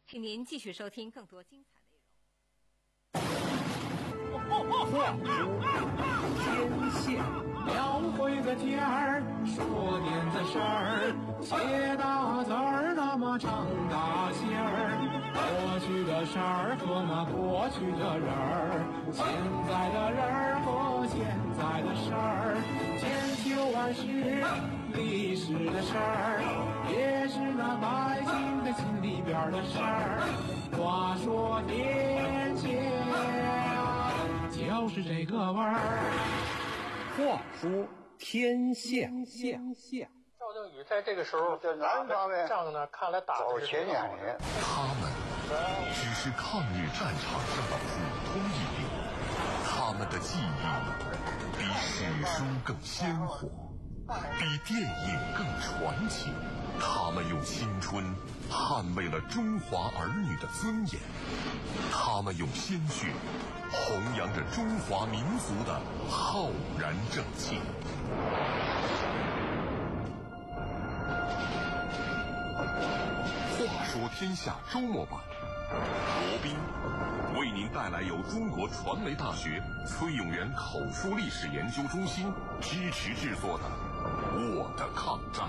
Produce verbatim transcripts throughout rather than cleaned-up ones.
请您继续收听更多精彩内容。话说天下，描绘个天儿，说点子事儿，写大字儿，那么长大线儿。过去的事儿和那过去的人儿，现在的人儿和现在的事儿，千秋万世历史的事儿，也是那百姓的心里边的事儿。话说天下，就是这个味儿。话说天下，天下。 赵正宇在这个时候， 在南方面仗着呢，看来打走前两年， 他们只是抗日战场上的普通一兵，他们的记忆比史书更鲜活，比电影更传奇。他们用青春捍卫了中华儿女的尊严，他们用鲜血弘扬着中华民族的浩然正气。话说天下周末版，罗宾为您带来由中国传媒大学崔永元口述历史研究中心支持制作的《我的抗战》。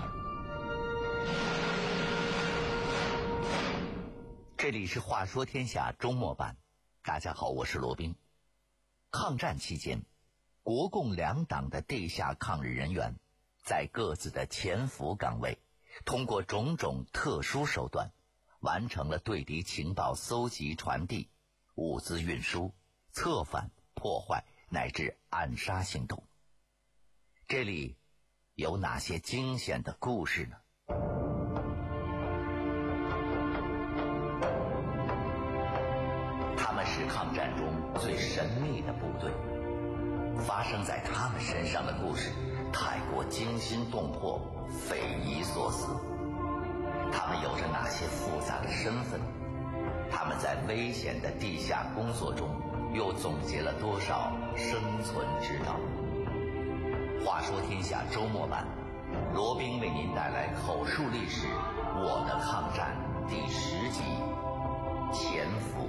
这里是话说天下周末版，大家好，我是罗宾。抗战期间，国共两党的地下抗日人员在各自的潜伏岗位，通过种种特殊手段，完成了对敌情报搜集传递、物资运输、策反、破坏乃至暗杀行动。这里有哪些惊险的故事呢？他们是抗战中最神秘的部队，发生在他们身上的故事太过惊心动魄、匪夷所思。他们有着哪些复杂的身份？他们在危险的地下工作中又总结了多少生存之道？话说天下周末版，罗宾为您带来口述历史《我的抗战》第十集《潜伏》。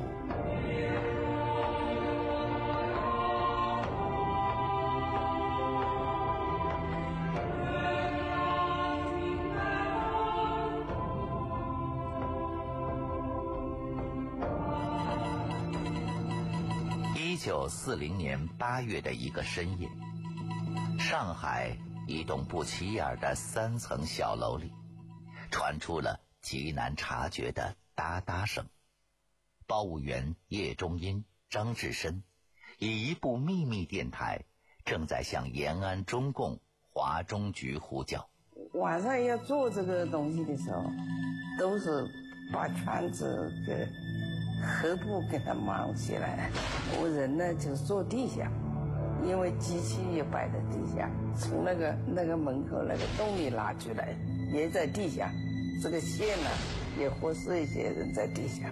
一九四零年八月的一个深夜，上海一栋不起眼的三层小楼里，传出了极难察觉的哒哒声。报务员叶中英、张志深以一部秘密电台正在向延安中共华中局呼叫。 晚上要做这个东西的时候，都是把圈子给合布给它忙起来。我人呢就坐地下，因为机器也摆在地下，从那个那个门口那个洞里拿出来也在地下，这个线呢也活死一些人在地下。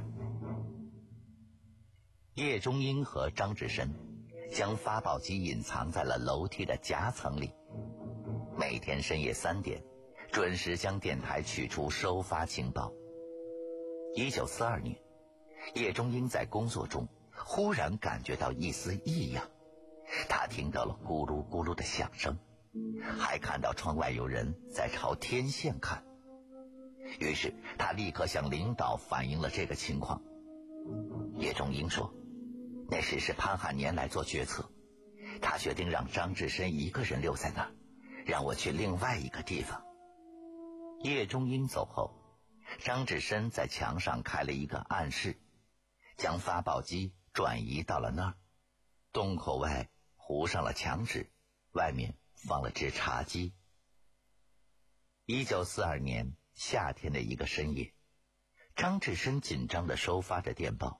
叶中英和张志深将发报机隐藏在了楼梯的夹层里，每天深夜三点准时将电台取出收发情报。一九四二年，叶中英在工作中忽然感觉到一丝异样，他听到了咕噜咕噜的响声，还看到窗外有人在朝天线看。于是他立刻向领导反映了这个情况。叶中英说，那时是潘汉年来做决策，他决定让张志深一个人留在那儿，让我去另外一个地方。叶中英走后，张志深在墙上开了一个暗室，将发报机转移到了那儿。洞口外糊上了墙纸，外面放了只茶几。一九四二年夏天的一个深夜，张志深紧张地收发着电报。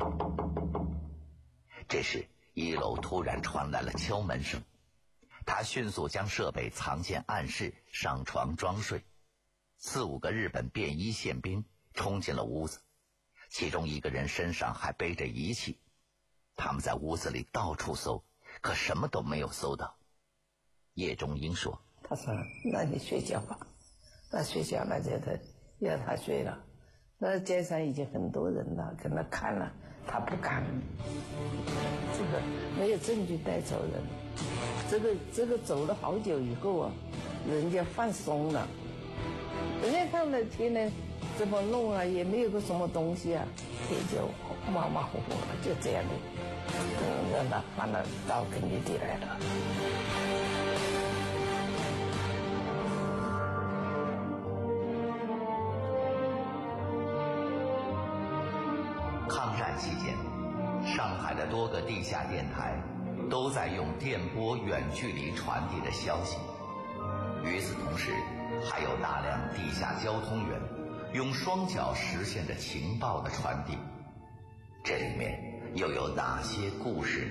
这时一楼突然传来了敲门声，他迅速将设备藏进暗室，上床装睡。四五个日本便衣宪兵冲进了屋子，其中一个人身上还背着仪器。他们在屋子里到处搜，可什么都没有搜到。叶中英说， 他说那你睡觉吧，那睡觉那就他要他睡了， 那街上已经很多人了，跟他看了，他不敢，这个没有证据带走人，这个这个走了好久以后啊，人家放松了，人家看了天天这么弄啊，也没有个什么东西啊，也就马马虎虎了，就这样的，嗯，让他放了到根据地来了。 抗战期间，上海的多个地下电台都在用电波远距离传递着消息。与此同时，还有大量地下交通员用双脚实现着情报的传递。这里面又有哪些故事？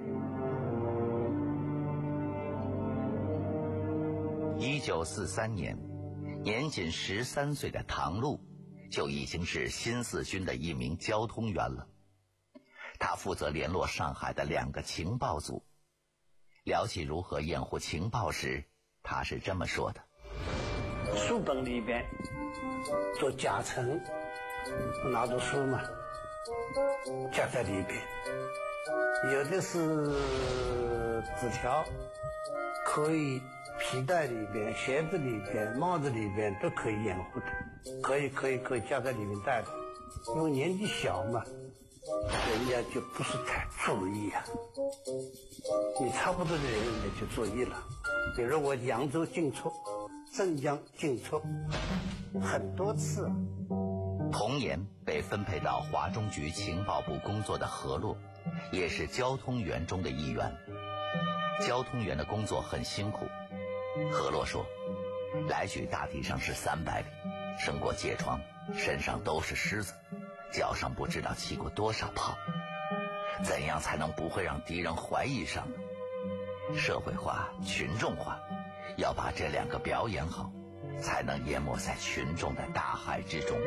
一九四三年，年仅十三岁的唐璐就已经是新四军的一名交通员了。他负责联络上海的两个情报组。聊起如何掩护情报时，他是这么说的： 书本里边做夹层，拿着书嘛，夹在里边，有的是纸条，可以皮带里边、鞋子里边、帽子里边都可以掩护的，可以可以可以夹在里面带的。因为年纪小嘛，人家就不是太注意啊。你差不多的人也就注意了。比如我扬州进出，镇江进出，很多次。 同年被分配到华中局情报部工作的何洛，也是交通员中的一员。交通员的工作很辛苦。何洛说，来举大体上是三百里，生过疥疮，身上都是虱子，脚上不知道起过多少泡。怎样才能不会让敌人怀疑上呢？社会化、群众化，要把这两个表演好，才能淹没在群众的大海之中。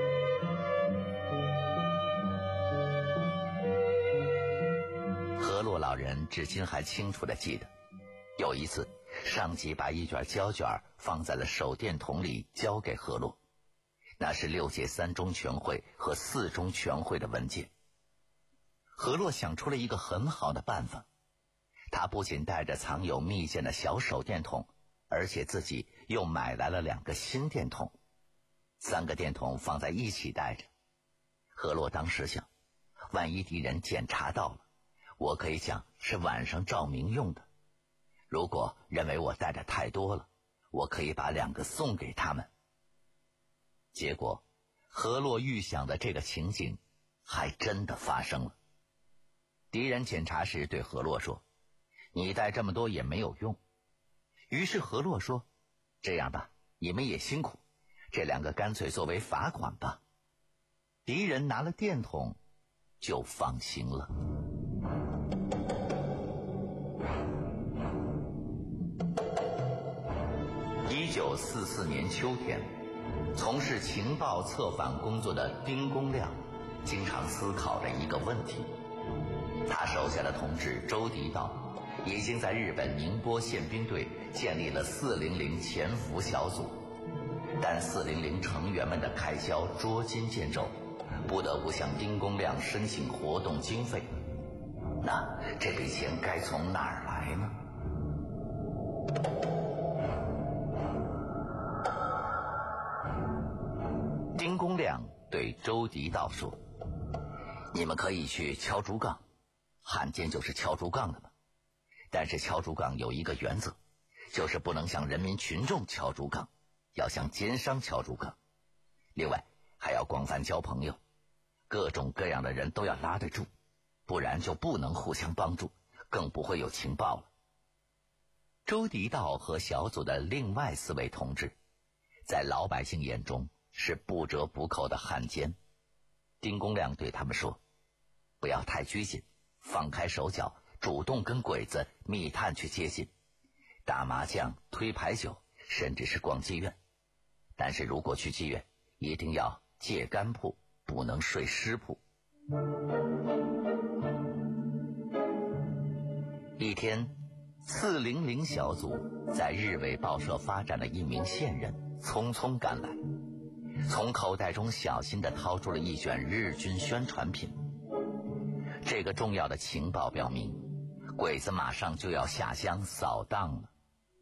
何洛老人至今还清楚地记得，有一次上级把一卷胶卷放在了手电筒里交给何洛，那是六届三中全会和四中全会的文件。何洛想出了一个很好的办法，他不仅带着藏有密件的小手电筒，而且自己又买来了两个新电筒，三个电筒放在一起带着。何洛当时想，万一敌人检查到了，我可以讲是晚上照明用的。如果认为我带的太多了，我可以把两个送给他们。结果何洛预想的这个情景还真的发生了。敌人检查时对何洛说，你带这么多也没有用。于是何洛说，这样吧，你们也辛苦，这两个干脆作为罚款吧。敌人拿了电筒就放行了。一九四四年秋天，从事情报策反工作的丁公亮经常思考着一个问题。他手下的同志周迪道已经在日本宁波宪兵队建立了四零零潜伏小组，但四零零成员们的开销捉襟见肘，不得不向丁公亮申请活动经费。那这笔钱该从哪儿来呢？丁公亮对周迪道说，你们可以去敲竹杠，汉奸就是敲竹杠的嘛。但是敲竹杠有一个原则，就是不能向人民群众敲竹杠，要向奸商敲竹杠。另外还要广泛交朋友，各种各样的人都要拉得住，不然就不能互相帮助，更不会有情报了。周迪道和小组的另外四位同志，在老百姓眼中是不折不扣的汉奸。丁公亮对他们说，不要太拘谨，放开手脚，主动跟鬼子密探去接近，打麻将、推牌九，甚至是逛妓院。但是如果去妓院，一定要借干铺，不能睡湿铺。一天，四零零小组在日伪报社发展的一名线人匆匆赶来， 从口袋中小心地掏出了一卷日军宣传品。这个重要的情报表明，鬼子马上就要下乡扫荡了。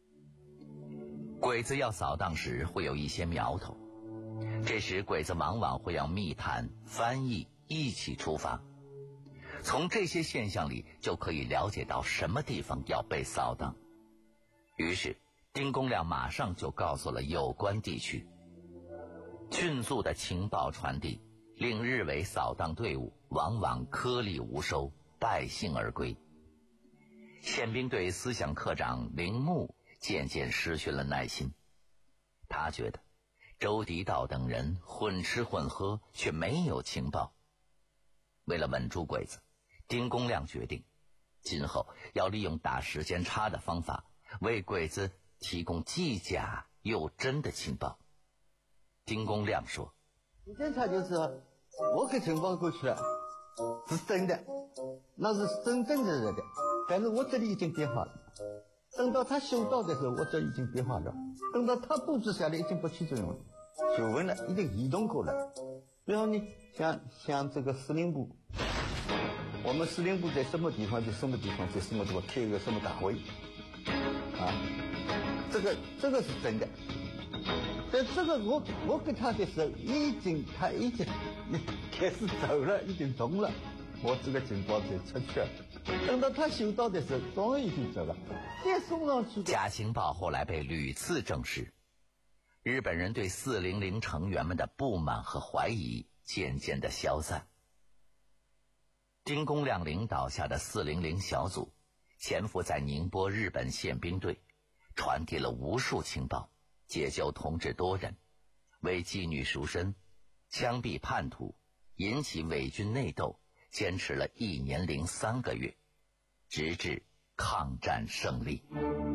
鬼子要扫荡时会有一些苗头，这时鬼子往往会要密探、翻译一起出发。从这些现象里就可以了解到什么地方要被扫荡。于是丁公亮马上就告诉了有关地区。迅速的情报传递令日伪扫荡队伍往往颗粒无收，败兴而归。宪兵队思想科长铃木渐渐失去了耐心，他觉得周迪道等人混吃混喝，却没有情报。为了稳住鬼子，丁公亮决定今后要利用打时间差的方法，为鬼子提供既假又真的情报。丁公亮说， 时间差就是我给情报过去了是真的，那是真正的人的，但是我这里已经变化了，等到他修到的时候我这已经变化了，等到他布置下来已经不起作用了，学问了已经移动过了。然后呢，像像这个司令部，我们司令部在什么地方，在什么地方，在什么地方开一个什么大会啊，这个这个是真的。但这个我我给他的时候已经他已经开始走了，已经动了，我这个情报才出去了。等到他修到的时候终于已经走了，再送上去。 假情报后来被屡次证实，日本人对四零零成员们的不满和怀疑渐渐的消散。丁公亮领导下的四零零小组潜伏在宁波日本宪兵队，传递了无数情报，解救同志多人，为妓女赎身、枪毙叛徒，引起伪军内斗，坚持了一年零三个月，直至抗战胜利。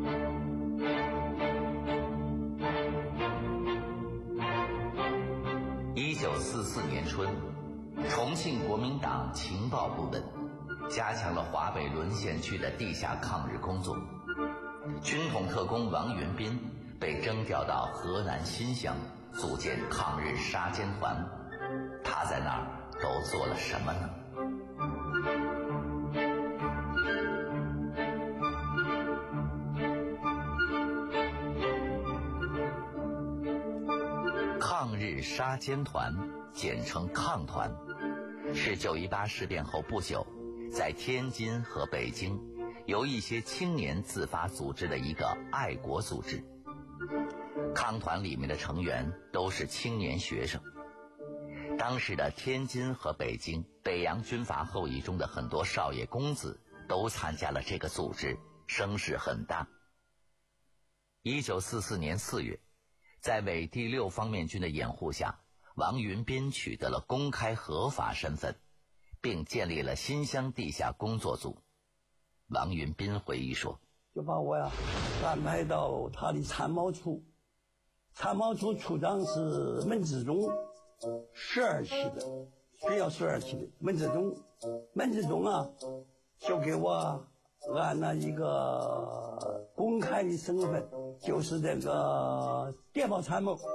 一九四四年春，重庆国民党情报部门加强了华北沦陷区的地下抗日工作。军统特工王云斌被征调到河南新乡组建抗日杀奸团，他在那儿都做了什么呢？抗日杀奸团，简称抗团，是九一八事变后不久，在天津和北京由一些青年自发组织的一个爱国组织。抗团里面的成员都是青年学生。当时的天津和北京北洋军阀后裔中的很多少爷公子都参加了这个组织，声势很大。一九四四年四月，在伪第六方面军的掩护下，王云斌取得了公开合法身份，并建立了新乡地下工作组。王云斌回忆说， 就把我呀安排到他的参谋处，参谋处处长是门志忠，十二期的，只要十二期的门志忠，门志忠啊就给我按了一个公开的身份，就是这个电报参谋。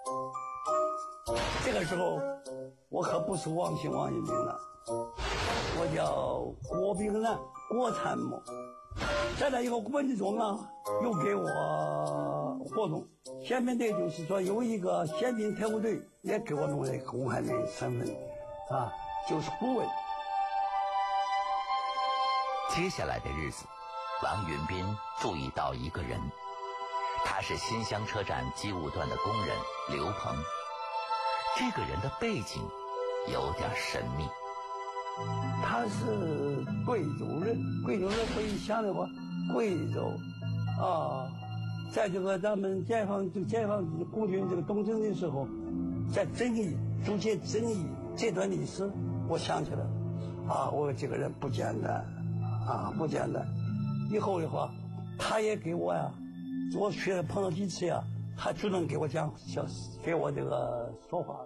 这个时候我可不是王姓王云斌了，我叫郭炳南，郭参谋。再来以后文志忠啊又给我活动，下面的就是说有一个宪兵特务队也给我弄了公开的身份啊，就是顾问。 接下来的日子，王云斌注意到一个人，他是新乡车站机务段的工人刘鹏。这个人的背景有点神秘， 他是贵州人，贵州人可以想的话，贵州啊，在这个咱们解放这个解放共军这个东征的时候，在遵义逐渐遵义这段历史，我想起来啊，我这个人不简单啊，不简单。以后的话，他也给我呀，我去了碰到几次呀，他就能给我讲，给我这个说话。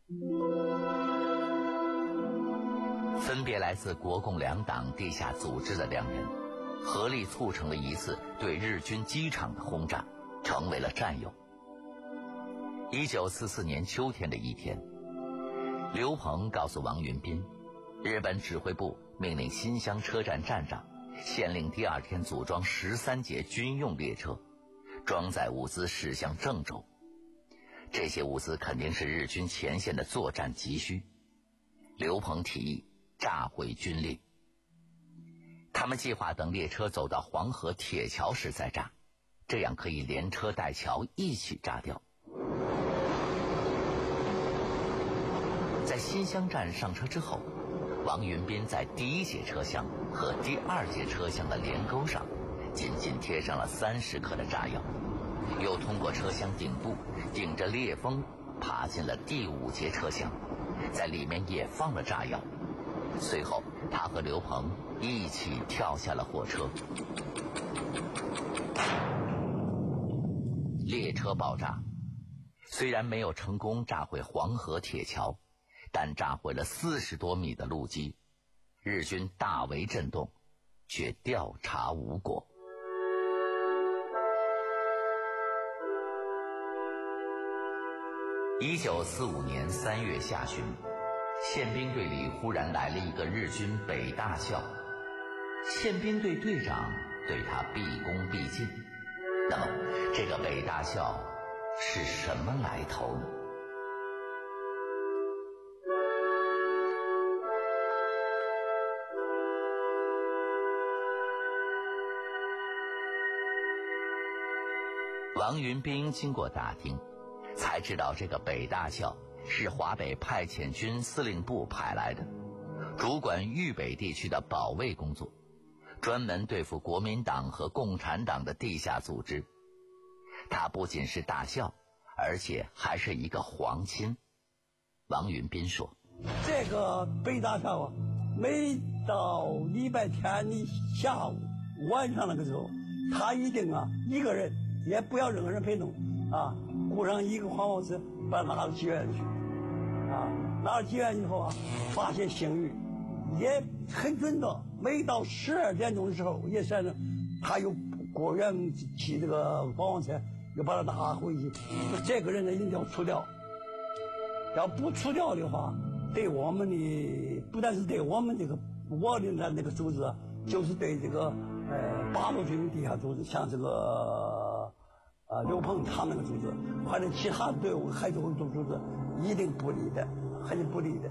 分别来自国共两党地下组织的两人，合力促成了一次对日军机场的轰炸，成为了战友。 一九四四年秋天的一天，刘鹏告诉王云斌，日本指挥部命令新乡车站站长限令第二天组装十三节军用列车，装载物资驶向郑州。这些物资肯定是日军前线的作战急需。刘鹏提议炸毁军列，他们计划等列车走到黄河铁桥时再炸，这样可以连车带桥一起炸掉。在新乡站上车之后，王云斌在第一节车厢和第二节车厢的连钩上紧紧贴上了三十克的炸药，又通过车厢顶部顶着裂缝爬进了第五节车厢，在里面也放了炸药。随后他和刘鹏一起跳下了火车。列车爆炸，虽然没有成功炸毁黄河铁桥，但炸毁了四十多米的路基，日军大为震动，却调查无果。一九四五年三月下旬，宪兵队里忽然来了一个日军北大校，宪兵队队长对他毕恭毕敬。那么这个北大校是什么来头呢？王云斌经过打听，才知道这个北大校是华北派遣军司令部派来的，主管豫北地区的保卫工作，专门对付国民党和共产党的地下组织。他不仅是大校，而且还是一个皇亲。王云斌说， 这个北大校啊，每到礼拜天的下午晚上那个时候，他一定啊一个人，也不要任何人陪同啊，雇上一个黄包车把他拿到妓院去啊，拿到妓院以后啊，发现刑狱也很准的，每到十二点钟的时候，也算是他有国员骑这个黄包车又把他拿回去。这个人呢一定要除掉，要不除掉的话，对我们的不但是对我们这个我领的那个组织啊，就是对这个呃八路军地下组织，像这个呃刘鹏他们那个组织，或者其他队伍海军组织，一定不利的，很不利的。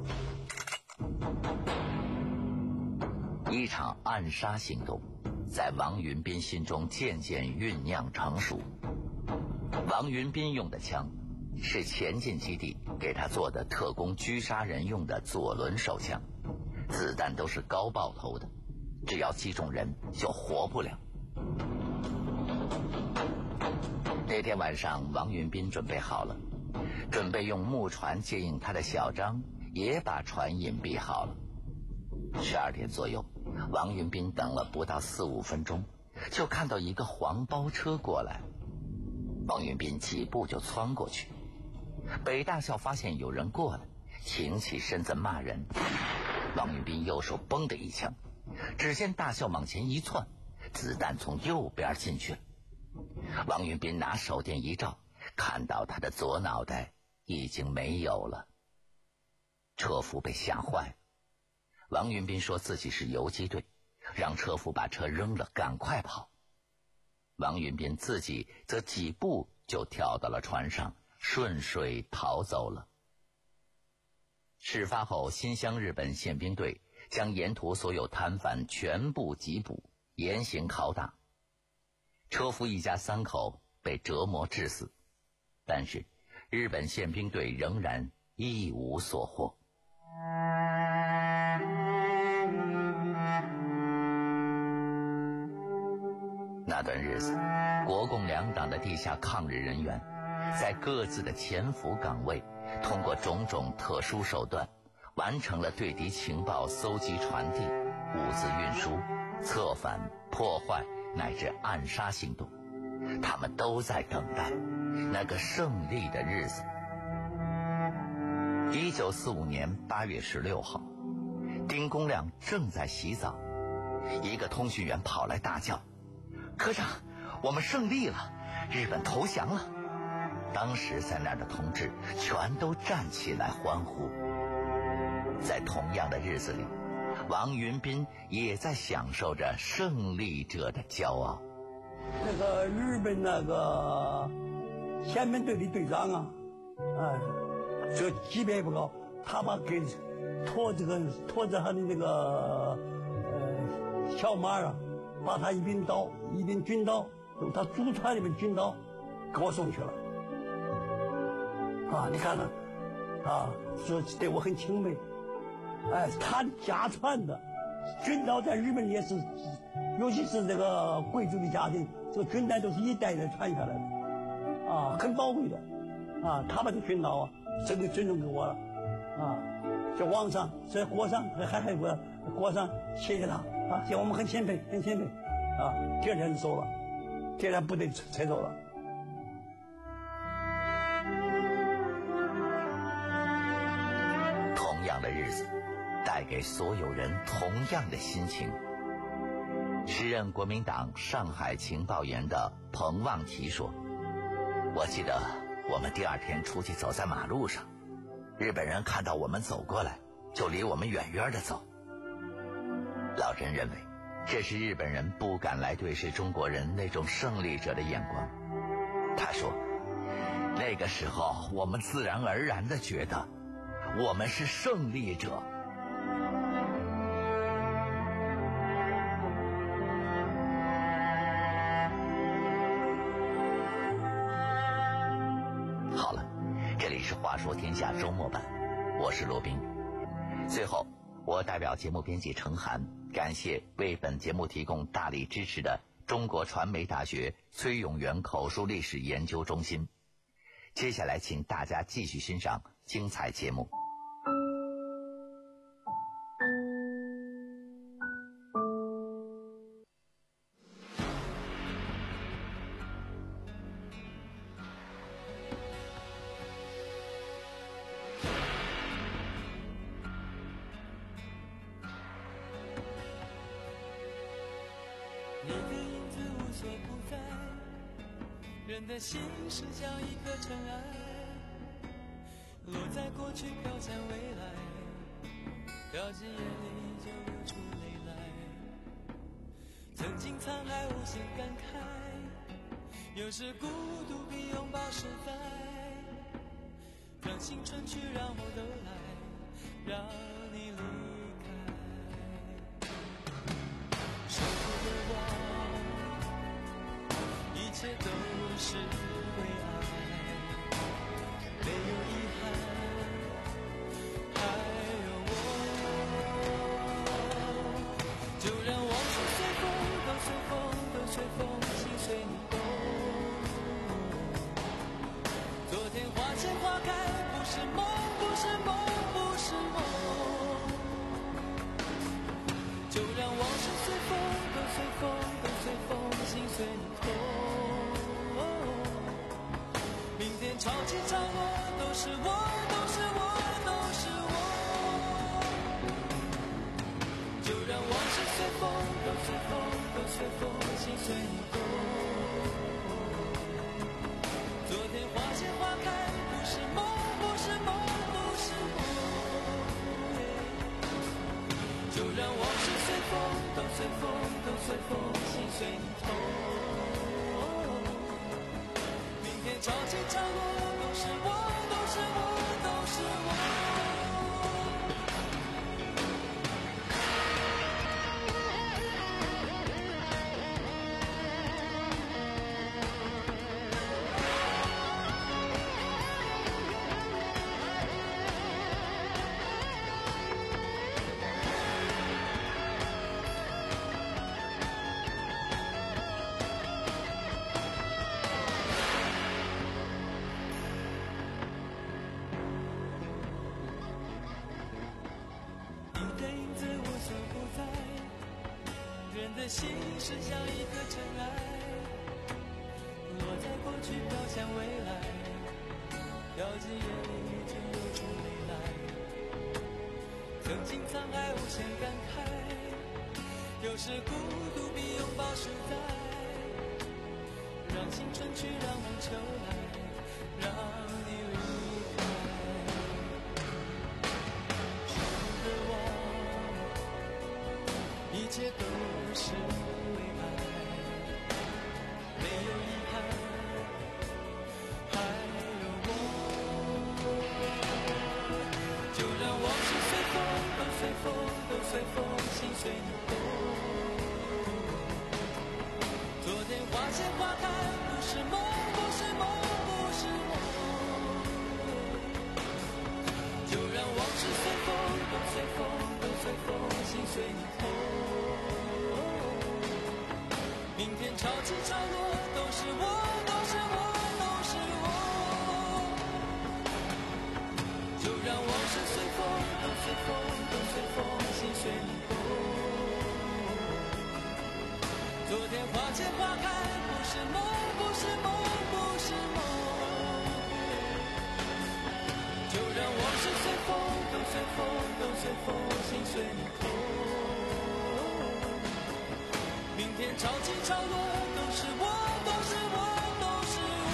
一场暗杀行动在王云斌心中渐渐酝酿成熟。王云斌用的枪是前进基地给他做的特工狙杀人用的左轮手枪，子弹都是高爆头的，只要击中人就活不了。那天晚上，王云斌准备好了，准备用木船接应他的小张也把船隐蔽好了。十二点左右，王云斌等了不到四五分钟，就看到一个黄包车过来。王云斌几步就窜过去，北大校发现有人过来，挺起身子骂人。王云斌右手嘣的一枪，只见大校往前一窜，子弹从右边进去了。王云斌拿手电一照，看到他的左脑袋已经没有了。车夫被吓坏了。王云斌说自己是游击队，让车夫把车扔了，赶快跑。王云斌自己则几步就跳到了船上，顺水逃走了。事发后，新乡日本宪兵队将沿途所有摊贩全部缉捕，严刑拷打。车夫一家三口被折磨致死，但是日本宪兵队仍然一无所获。那段日子，国共两党的地下抗日人员在各自的潜伏岗位，通过种种特殊手段，完成了对敌情报搜集、传递、物资运输、策反、破坏乃至暗杀行动。他们都在等待那个胜利的日子。一九四五年八月十六号，丁公亮正在洗澡，一个通讯员跑来大叫：“科长，我们胜利了，日本投降了。” 当时在那儿的同志全都站起来欢呼。在同样的日子里，王云斌也在享受着胜利者的骄傲。 那个日本那个宪兵队的队长啊，啊，这级别不高，他把给拖这个拖着他的那个呃小马啊，把他一柄刀一柄军刀，用他祖传的一柄军刀给我送去了。啊，你看呢，啊，说对我很钦佩。哎，他家传的军刀在日本也是，尤其是这个贵族的家庭，这个军刀都是一代代传下来的，啊，很宝贵的，啊，他把这军刀啊，真的尊重给我了，啊，在网上在国上还还有个国上谢谢他，啊，谢我们很钦佩，很钦佩，啊，第二天就走了，第二天部队才走了。 同样的日子，带给所有人同样的心情。时任国民党上海情报员的彭望提说，我记得我们第二天出去走在马路上，日本人看到我们走过来，就离我们远远的走。老人认为这是日本人不敢来对视中国人那种胜利者的眼光。他说，那个时候我们自然而然地觉得我们是胜利者。好了，这里是话说天下周末版，我是罗宾。最后，我代表节目编辑程涵，感谢为本节目提供大力支持的中国传媒大学崔永元口述历史研究中心。接下来请大家继续欣赏精彩节目。 你的影子无所不在，人的心是像一颗尘埃，落在过去飘向未来，掉进眼里就流出泪来。曾经沧海无限感慨，有时孤独比拥抱实在，让青春去，让我都来，让你离开。守护的我，一切都是为爱，没有遗憾，还有我。就让往事随风，都随风，都随风，心随你动。昨天花谢花开，不是梦，不是梦，不是梦。就让往事随风，都随风，都随风，心随你痛。明天潮起潮落，都是我，都是我，都是我。就让往事随风，都随风，都随风，心随你动。昨天花谢花开，不是梦，不是梦，不是梦。就让往事随风，都随风，都随风，心随你痛。明天潮起潮落，都是我，都是我，都是我。心是像一颗尘埃，落在过去飘向未来，掉进眼里就流出泪来。曾经沧海无限感慨，有时孤独比拥抱实在，让青春去，让梦秋来， 让你离开。说的我，一切都是为爱，没有遗憾，还有我。就让往事随风，都随风，都随风，心随你动。昨天花谢花开，不是梦，不是梦，不是梦。就让往事随风，都随风，都随风，心随你动。明天潮起潮落，都是我，都是我，都是我。就让往事随风，都随风，都随风，心随你动。昨天花谢花开，不是梦，不是梦，不是梦。就让往事随风，都随风，都随风，心随你动。明天潮起潮落，都是我，都是我，都是我。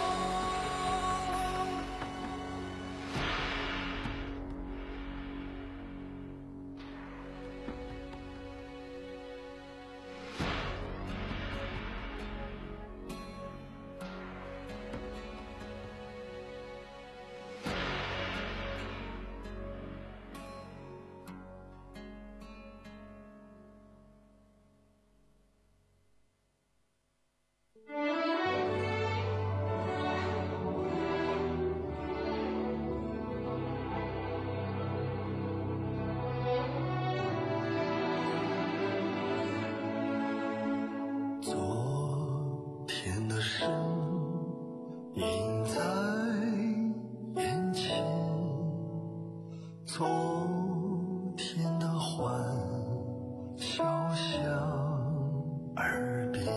昨天的事映在眼前，昨天的欢笑响耳边，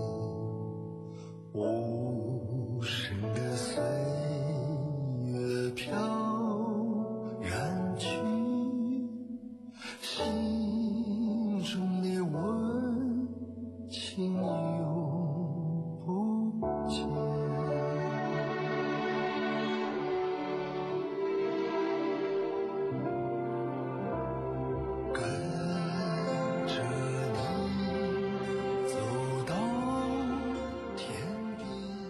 无声的岁月飘然去，心中的温情永不见。跟着你走到天边。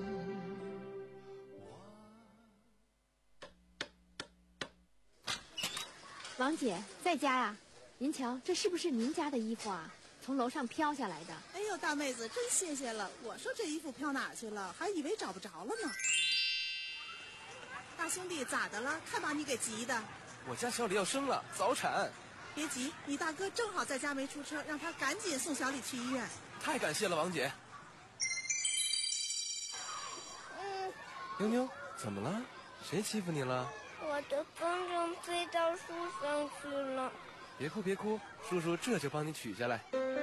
王姐在家呀？您瞧，这是不是您家的衣服啊？从楼上飘下来的。 哎呦，大妹子，真谢谢了！我说这衣服飘哪去了，还以为找不着了呢。大兄弟，咋的了？看把你给急的。 我家小李要生了，早产。 别急，你大哥正好在家没出车，让他赶紧送小李去医院。 太感谢了，王姐。 嗯。 妞妞，怎么了？谁欺负你了？ 我的风筝飞到树上去了。 别哭别哭，叔叔这就帮你取下来。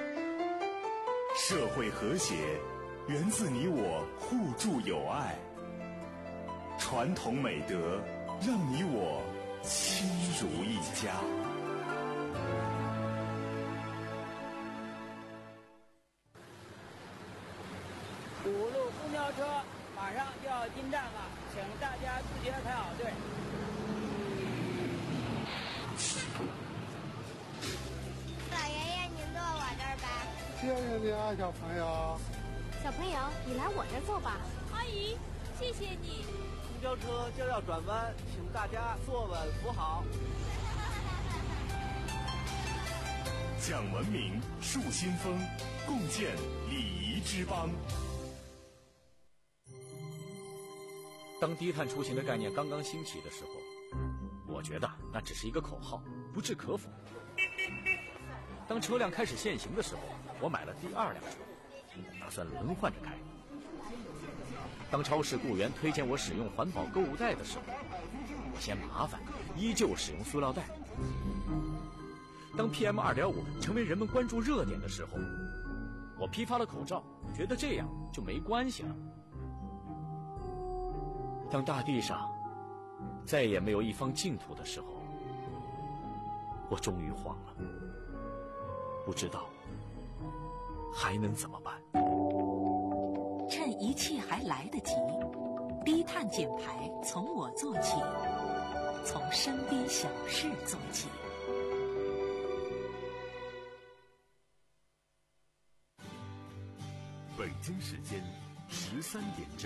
社会和谐源自你我互助友爱，传统美德让你我亲如一家。 五路公交车马上就要进站了，请大家自觉排好队。 老爷爷，您坐我这儿吧。 谢谢你啊，小朋友。 小朋友，你来我这儿坐吧。 阿姨，谢谢你。 公交车就要转弯，请大家坐稳扶好。 讲文明，树新风，共建礼仪之邦。 当低碳出行的概念刚刚兴起的时候，我觉得那只是一个口号，不置可否。当车辆开始限行的时候，我买了第二辆车，打算轮换着开。当超市雇员推荐我使用环保购物袋的时候，我嫌麻烦，依旧使用塑料袋。当 P M 二点五 成为人们关注热点的时候，我批发了口罩，觉得这样就没关系了。当大地上再也没有一方净土的时候，我终于慌了，不知道还能怎么办。 趁一切还来得及， 低碳减排从我做起，从身边小事做起。 北京时间十三点整。